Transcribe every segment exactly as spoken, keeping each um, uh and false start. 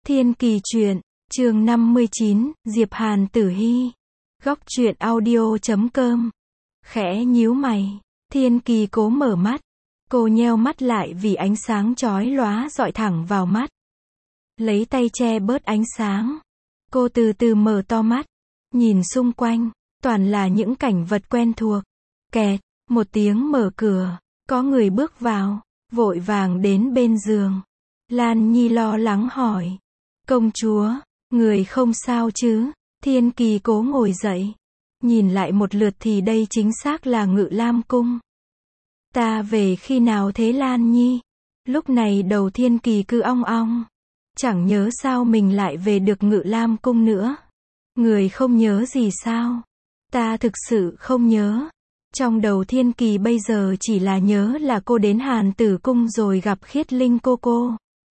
Thiên Kỳ truyện, chương năm mươi chín, Diệp Hàn Tử Hi. Góc truyện audio chấm com. Khẽ nhíu mày, Thiên Kỳ cố mở mắt. Cô nheo mắt lại vì ánh sáng chói lóa dọi thẳng vào mắt. Lấy tay che bớt ánh sáng. Cô từ từ mở to mắt. Nhìn xung quanh, toàn là những cảnh vật quen thuộc. Kẹt, một tiếng mở cửa. Có người bước vào, vội vàng đến bên giường. Lan Nhi lo lắng hỏi. Công chúa, người không sao chứ? Thiên Kỳ cố ngồi dậy. Nhìn lại một lượt thì đây chính xác là Ngự Lam Cung. Ta về khi nào thế Lan Nhi? Lúc này đầu Thiên Kỳ cứ ong ong. Chẳng nhớ sao mình lại về được Ngự Lam Cung nữa. Người không nhớ gì sao? Ta thực sự không nhớ. Trong đầu Thiên Kỳ bây giờ chỉ là nhớ là cô đến Hàn Tử Cung rồi gặp Khiết Linh cô cô.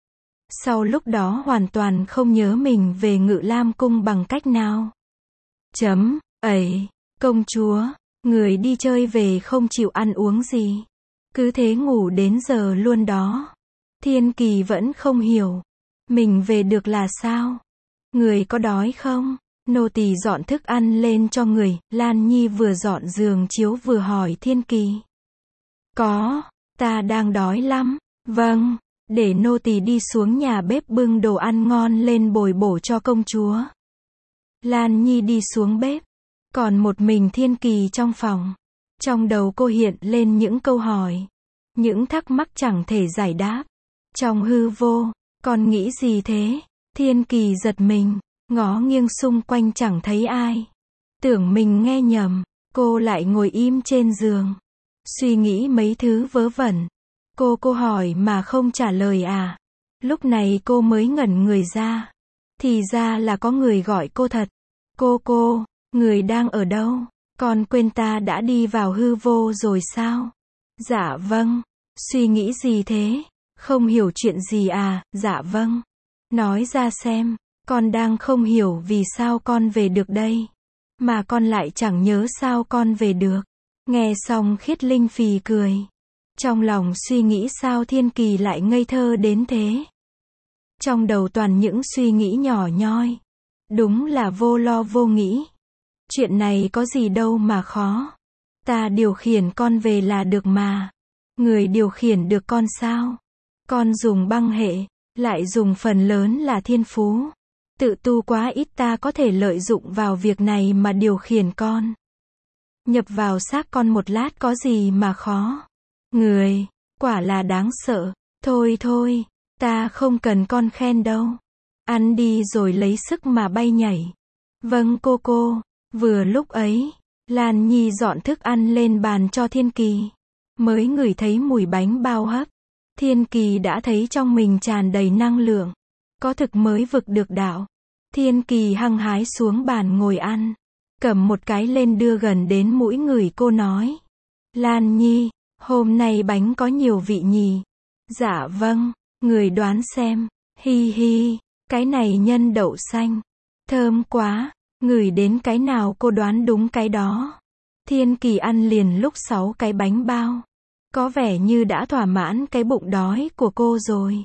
Sau lúc đó hoàn toàn không nhớ mình về Ngự Lam Cung bằng cách nào. Chấm, ấy, công chúa, người đi chơi về không chịu ăn uống gì. Cứ thế ngủ đến giờ luôn đó. Thiên Kỳ vẫn không hiểu. Mình về được là sao? Người có đói không? Nô tỳ dọn thức ăn lên cho người. Lan Nhi vừa dọn giường chiếu vừa hỏi Thiên Kỳ. Có, ta đang đói lắm. Vâng, để nô tỳ đi xuống nhà bếp bưng đồ ăn ngon lên bồi bổ cho công chúa. Lan Nhi đi xuống bếp. Còn một mình Thiên Kỳ trong phòng. Trong đầu cô hiện lên những câu hỏi. Những thắc mắc chẳng thể giải đáp. Trong hư vô, con nghĩ gì thế? Thiên Kỳ giật mình, ngó nghiêng xung quanh chẳng thấy ai. Tưởng mình nghe nhầm, cô lại ngồi im trên giường. Suy nghĩ mấy thứ vớ vẩn. Cô cô hỏi mà không trả lời à? Lúc này cô mới ngẩn người ra. Thì ra là có người gọi cô thật. Cô cô, người đang ở đâu? Con quên ta đã đi vào hư vô rồi sao? Dạ vâng. Suy nghĩ gì thế? Không hiểu chuyện gì à? Dạ vâng. Nói ra xem, con đang không hiểu vì sao con về được đây. Mà con lại chẳng nhớ sao con về được. Nghe xong Khiết Linh phì cười. Trong lòng suy nghĩ sao Thiên Kỳ lại ngây thơ đến thế. Trong đầu toàn những suy nghĩ nhỏ nhoi. Đúng là vô lo vô nghĩ. Chuyện này có gì đâu mà khó. Ta điều khiển con về là được mà. Người điều khiển được con sao? Con dùng băng hệ, lại dùng phần lớn là thiên phú. Tự tu quá ít ta có thể lợi dụng vào việc này mà điều khiển con. Nhập vào xác con một lát có gì mà khó. Người, quả là đáng sợ. Thôi thôi, ta không cần con khen đâu. Ăn đi rồi lấy sức mà bay nhảy. Vâng cô cô. Vừa lúc ấy, Lan Nhi dọn thức ăn lên bàn cho Thiên Kỳ. Mới ngửi thấy mùi bánh bao hấp. Thiên Kỳ đã thấy trong mình tràn đầy năng lượng. Có thực mới vực được đạo. Thiên Kỳ hăng hái xuống bàn ngồi ăn. Cầm một cái lên đưa gần đến mũi người cô nói. Lan Nhi, hôm nay bánh có nhiều vị nhì. Dạ vâng, người đoán xem. Hi hi, cái này nhân đậu xanh. Thơm quá, ngửi đến cái nào cô đoán đúng cái đó. Thiên Kỳ ăn liền lúc sáu cái bánh bao. Có vẻ như đã thỏa mãn cái bụng đói của cô rồi.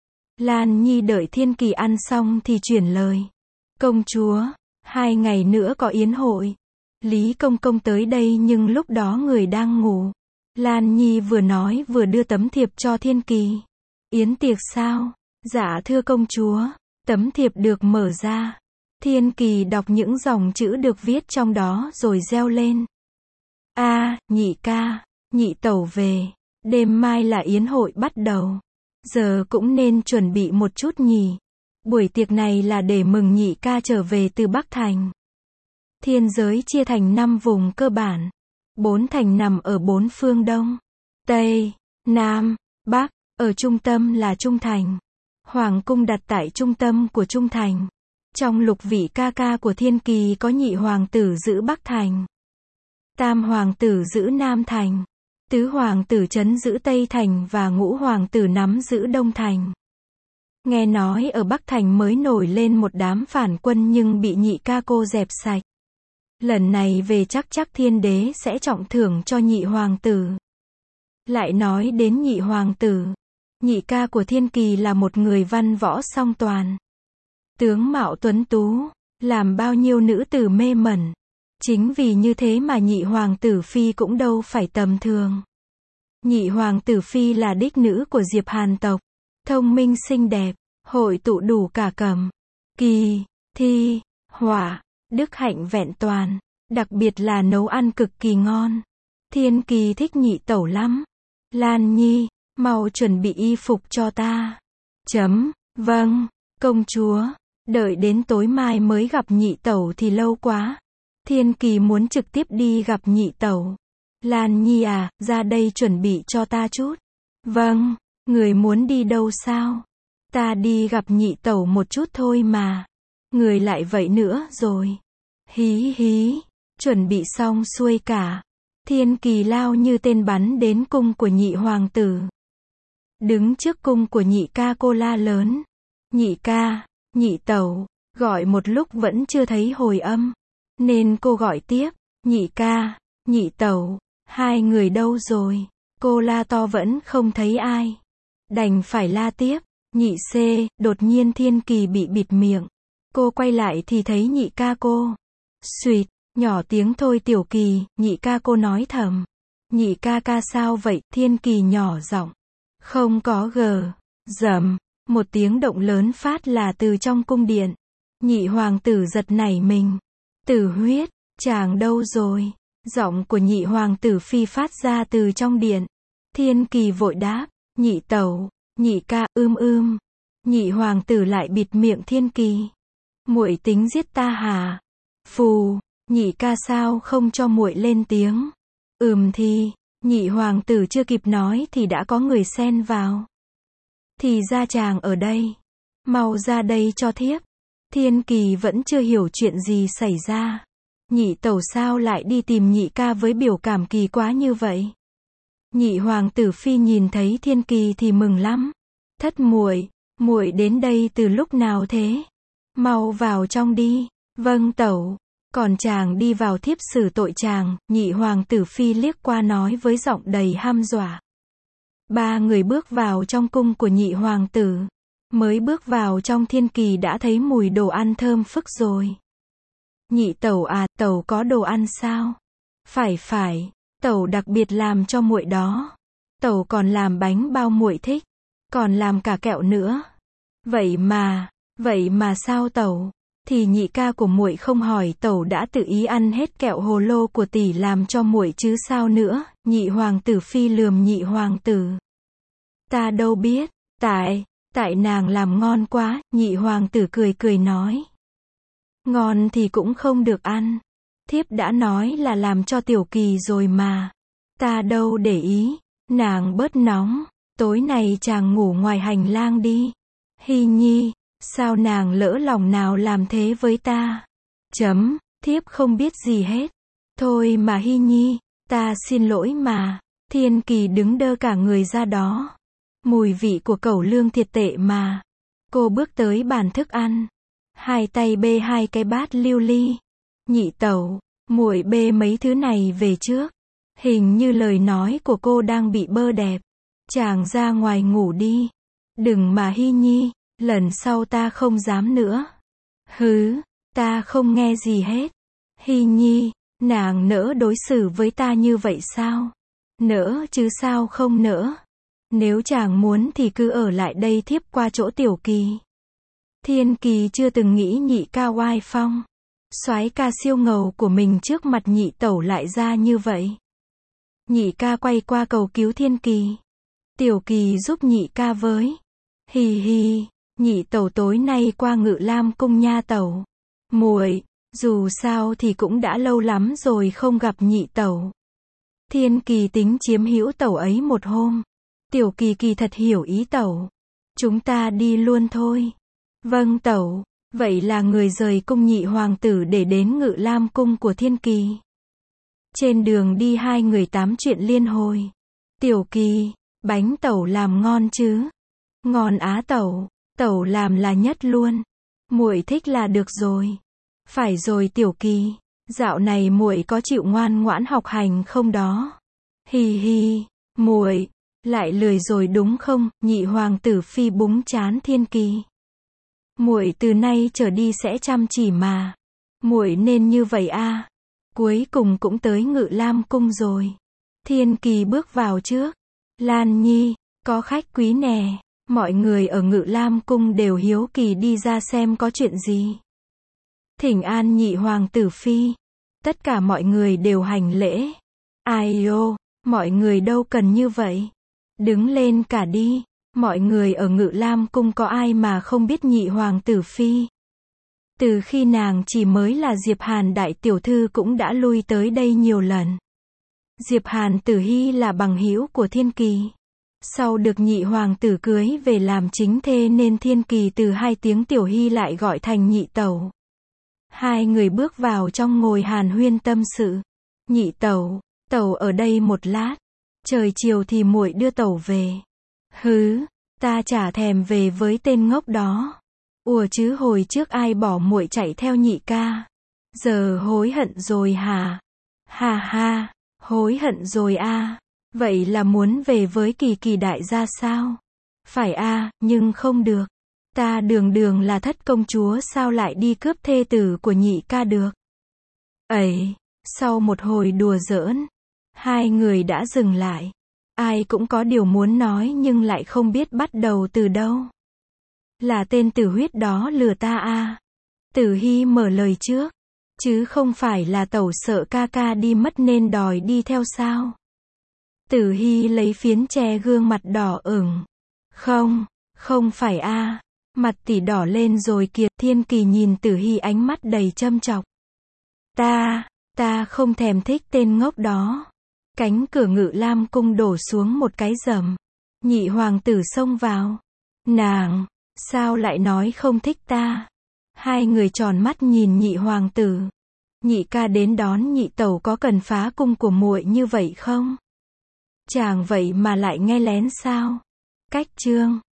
Lan Nhi đợi Thiên Kỳ ăn xong thì chuyển lời. Công chúa, hai ngày nữa có yến hội. Lý Công Công tới đây nhưng lúc đó người đang ngủ. Lan Nhi vừa nói vừa đưa tấm thiệp cho Thiên Kỳ. Yến tiệc sao? Dạ thưa công chúa. Tấm thiệp được mở ra. Thiên Kỳ đọc những dòng chữ được viết trong đó rồi reo lên. A, nhị ca, nhị tẩu về. Đêm mai là yến hội bắt đầu. Giờ cũng nên chuẩn bị một chút nhỉ. Buổi tiệc này là để mừng nhị ca trở về từ Bắc Thành. Thiên giới chia thành năm vùng cơ bản. Bốn thành nằm ở bốn phương Đông, Tây, Nam, Bắc. Ở trung tâm là Trung Thành. Hoàng cung đặt tại trung tâm của Trung Thành. Trong lục vị ca ca của Thiên Kỳ có nhị hoàng tử giữ Bắc Thành. Tam hoàng tử giữ Nam Thành. Tứ hoàng tử trấn giữ Tây Thành và ngũ hoàng tử nắm giữ Đông Thành. Nghe nói ở Bắc Thành mới nổi lên một đám phản quân nhưng bị nhị ca cô dẹp sạch. Lần này về chắc chắc thiên đế sẽ trọng thưởng cho nhị hoàng tử. Lại nói đến nhị hoàng tử. Nhị ca của Thiên Kỳ là một người văn võ song toàn. tướng mạo tuấn tú, làm bao nhiêu nữ tử mê mẩn. Chính vì như thế mà nhị hoàng tử phi cũng đâu phải tầm thường. Nhị hoàng tử phi là đích nữ của Diệp Hàn tộc, thông minh xinh đẹp, hội tụ đủ cả cẩm, kỳ, thi, hỏa, đức hạnh vẹn toàn, đặc biệt là nấu ăn cực kỳ ngon. Thiên Kỳ thích nhị tẩu lắm. Lan Nhi, mau chuẩn bị y phục cho ta. Chấm, vâng, công chúa, đợi đến tối mai mới gặp nhị tẩu thì lâu quá. Thiên Kỳ muốn trực tiếp đi gặp nhị tẩu. Lan Nhi à, ra đây chuẩn bị cho ta chút. Vâng, người muốn đi đâu sao? Ta đi gặp nhị tẩu một chút thôi mà. Người lại vậy nữa rồi. Hí hí, chuẩn bị xong xuôi cả. Thiên Kỳ lao như tên bắn đến cung của nhị hoàng tử. Đứng trước cung của nhị ca cô la lớn. Nhị ca, nhị tẩu, gọi một lúc vẫn chưa thấy hồi âm. Nên cô gọi tiếp, nhị ca, nhị tẩu, hai người đâu rồi? Cô la to vẫn không thấy ai. Đành phải la tiếp, nhị c, đột nhiên Thiên Kỳ bị bịt miệng. Cô quay lại thì thấy nhị ca cô. Xuyệt, nhỏ tiếng thôi Tiểu Kỳ, nhị ca cô nói thầm. Nhị ca ca sao vậy? Thiên Kỳ nhỏ giọng. Không có gờ. Dầm, một tiếng động lớn phát là từ trong cung điện. Nhị hoàng tử giật nảy mình. Tử Huyết, chàng đâu rồi? Giọng của nhị hoàng tử phi phát ra từ trong điện. Thiên Kỳ vội đáp, nhị tẩu, nhị ca, ưm ưm. Nhị hoàng tử lại bịt miệng Thiên Kỳ. Muội tính giết ta hả? Phù, nhị ca sao không cho muội lên tiếng? Ừm thì, nhị hoàng tử chưa kịp nói thì đã có người xen vào. Thì ra chàng ở đây. Mau ra đây cho thiếp. Thiên Kỳ vẫn chưa hiểu chuyện gì xảy ra. Nhị tẩu sao lại đi tìm nhị ca với biểu cảm kỳ quá như vậy? Nhị hoàng tử phi nhìn thấy Thiên Kỳ thì mừng lắm. Thất muội, muội đến đây từ lúc nào thế? Mau vào trong đi. Vâng tẩu. Còn chàng đi vào thiếp xử tội chàng, nhị hoàng tử phi liếc qua nói với giọng đầy hăm dọa. Ba người bước vào trong cung của nhị hoàng tử. Mới bước vào trong Thiên Kỳ đã thấy mùi đồ ăn thơm phức rồi. Nhị tẩu à, tẩu có đồ ăn sao? Phải phải, tẩu đặc biệt làm cho muội đó. Tẩu còn làm bánh bao muội thích, còn làm cả kẹo nữa. Vậy mà, vậy mà sao tẩu? Thì nhị ca của muội không hỏi tẩu đã tự ý ăn hết kẹo hồ lô của tỷ làm cho muội chứ sao nữa? Nhị hoàng tử phi lườm nhị hoàng tử. Ta đâu biết, tại, tại nàng làm ngon quá, nhị hoàng tử cười cười nói. Ngon thì cũng không được ăn. Thiếp đã nói là làm cho Tiểu Kỳ rồi mà. Ta đâu để ý, nàng bớt nóng, tối nay chàng ngủ ngoài hành lang đi. Hy Nhi, sao nàng lỡ lòng nào làm thế với ta? Chấm, thiếp không biết gì hết. Thôi mà Hy Nhi, ta xin lỗi mà. Thiên Kỳ đứng đơ cả người ra đó. Mùi vị của cẩu lương thiệt tệ mà. Cô bước tới bàn thức ăn. Hai tay bê hai cái bát lưu ly. Nhị tẩu, muội bê mấy thứ này về trước. Hình như lời nói của cô đang bị bơ đẹp. Chàng ra ngoài ngủ đi. Đừng mà Hy Nhi, lần sau ta không dám nữa. Hứ, ta không nghe gì hết. Hy Nhi, nàng nỡ đối xử với ta như vậy sao? Nỡ chứ sao không nỡ. Nếu chàng muốn thì cứ ở lại đây thiếp qua chỗ Tiểu Kỳ. Thiên Kỳ chưa từng nghĩ nhị ca oai phong. Soái ca siêu ngầu của mình trước mặt nhị tẩu lại ra như vậy. Nhị ca quay qua cầu cứu Thiên Kỳ. Tiểu Kỳ giúp nhị ca với. Hì hì, nhị tẩu tối nay qua Ngự Lam cung nha tẩu. Muội, dù sao thì cũng đã lâu lắm rồi không gặp nhị tẩu. Thiên Kỳ tính chiếm hữu tẩu ấy một hôm. Tiểu Kỳ kỳ thật hiểu ý tẩu. Chúng ta đi luôn thôi. Vâng tẩu, vậy là người rời cung nhị hoàng tử để đến Ngự Lam cung của Thiên Kỳ. Trên đường đi hai người tám chuyện liên hồi. Tiểu Kỳ, bánh tẩu làm ngon chứ? Ngon á tẩu, tẩu làm là nhất luôn. Muội thích là được rồi. Phải rồi Tiểu Kỳ, dạo này muội có chịu ngoan ngoãn học hành không đó? Hì hì, muội lại lười rồi đúng không? Nhị hoàng tử phi búng trán Thiên Kỳ. Muội từ nay trở đi sẽ chăm chỉ mà. Muội nên như vậy a. Cuối cùng cũng tới Ngự Lam cung rồi. Thiên Kỳ bước vào trước. Lan Nhi, có khách quý nè. Mọi người ở Ngự Lam cung đều hiếu kỳ đi ra xem có chuyện gì. Thỉnh an nhị hoàng tử phi. Tất cả mọi người đều hành lễ. Ai ô, mọi người đâu cần như vậy. Đứng lên cả đi. Mọi người ở Ngự Lam cung có ai mà không biết nhị hoàng tử phi. Từ khi nàng chỉ mới là Diệp Hàn đại tiểu thư cũng đã lui tới đây nhiều lần. Diệp Hàn Tử Hi là bằng hữu của Thiên Kỳ. Sau được nhị hoàng tử cưới về làm chính thê nên Thiên Kỳ từ hai tiếng tiểu hy lại gọi thành nhị tẩu. Hai người bước vào trong ngồi hàn huyên tâm sự. Nhị tẩu, tẩu ở đây một lát. Trời chiều thì muội đưa tẩu về. Hứ, ta chả thèm về với tên ngốc đó. Ủa chứ hồi trước ai bỏ muội chạy theo nhị ca. Giờ hối hận rồi hả? Ha ha, hối hận rồi a. Vậy là muốn về với Kỳ Kỳ đại gia sao? Phải a, nhưng không được. Ta đường đường là thất công chúa sao lại đi cướp thê tử của nhị ca được? Ấy, sau một hồi đùa giỡn, hai người đã dừng lại. Ai cũng có điều muốn nói nhưng lại không biết bắt đầu từ đâu. Là tên Tử Huyết đó lừa ta a. Tử Hi mở lời trước. Chứ không phải là tẩu sợ ca ca đi mất nên đòi đi theo sao? Tử Hi lấy phiến che gương mặt đỏ ửng. Không, không phải a. Mặt tỷ đỏ lên rồi kìa. Thiên Kỳ nhìn Tử Hi ánh mắt đầy châm chọc. Ta, ta không thèm thích tên ngốc đó. Cánh cửa Ngự Lam cung đổ xuống một cái rầm. Nhị hoàng tử xông vào. Nàng, sao lại nói không thích ta? Hai người tròn mắt nhìn nhị hoàng tử. Nhị ca đến đón nhị tẩu có cần phá cung của muội như vậy không? Chàng vậy mà lại nghe lén sao? Cách chương